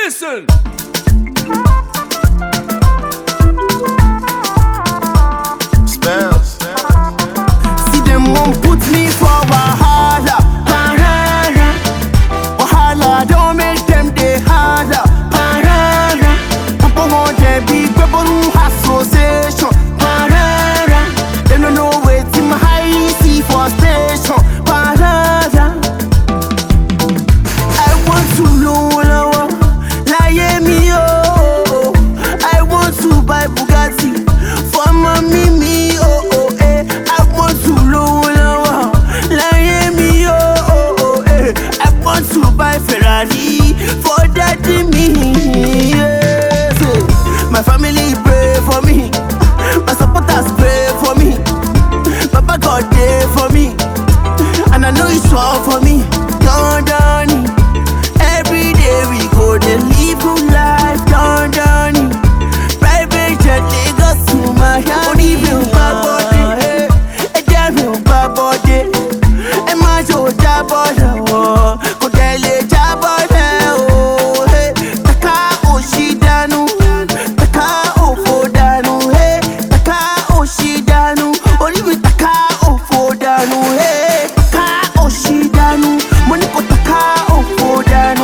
Listen. Spells. See them won't put me for wahala. Parara. Wahala don't make them dey harder. Parara. Papa want them big people who association. Parara. They don't know wetin my high see for station. Parara. I want to know láyé mi o. I want to buy Bugatti for mommy me oh eh. I want to know láyé mi o eh. I want to buy Ferrari for daddy me. Yes. My family pray for me, my supporters pray for me. Papa God dey for me, and I know it's all for me. Don every day we go dey live good life. Don private jet Lagos to my house. Orí mi ò gbà bọ́dé, ẹ̀jẹ̀ mi ò gbà bọ́dé. Ẹ má jò jábọ́ lọ́wọ́, kò dẹ̀ lè jábọ́ lẹ́ o. Taka òṣì dànù, taka òfò dànù. Taka òṣì dànù, orí mi taka òfò dànù. Taka òṣì dànù, mo ní kò taka òfò dànù.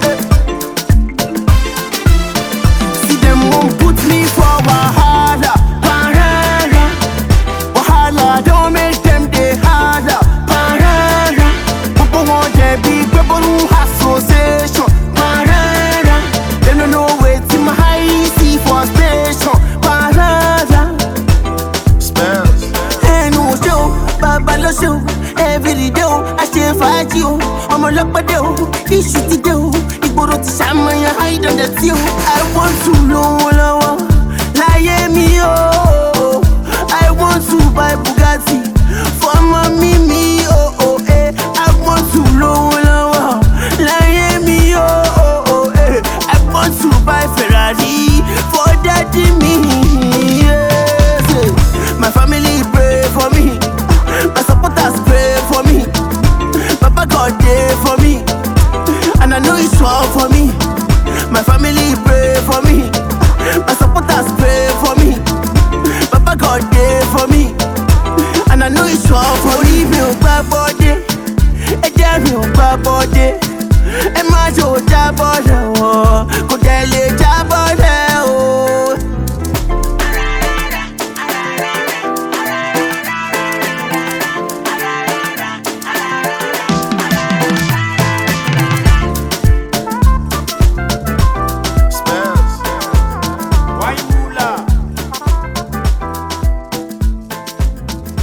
See them won't put me for wahala. Parara. Wahala don't make them dey harder. Parara. Papa want them big people who association. Parara. They don't know wetin my high see for station. Parara. Spells. Ẹnu ṣe o, bàbá ló ṣe o, every day o, a ṣe fàájì o, ọmọ ọlọ́pàdé o, iṣu ti dé o, ìgboro ti ṣàmọ̀yàn àìdọ̀dẹ̀ tí o. I want to lówó lọ́wọ́ láyé mi o. I want to buy Bugatti for mommy me oh eh. I want to lówó lọ́wọ́ láyé mi o eh. I want to buy Ferrari for daddy me. Yes. My family pray for me, my supporters pray for me. Papa God dey for me, and I know it's all for me. My family pray for me, my supporters pray for me. Papa God dey for me, and I know it's all for me. Orí mi ò gbà bọ́dé, ẹ̀jẹ̀ mi ò gbà bọ́dé.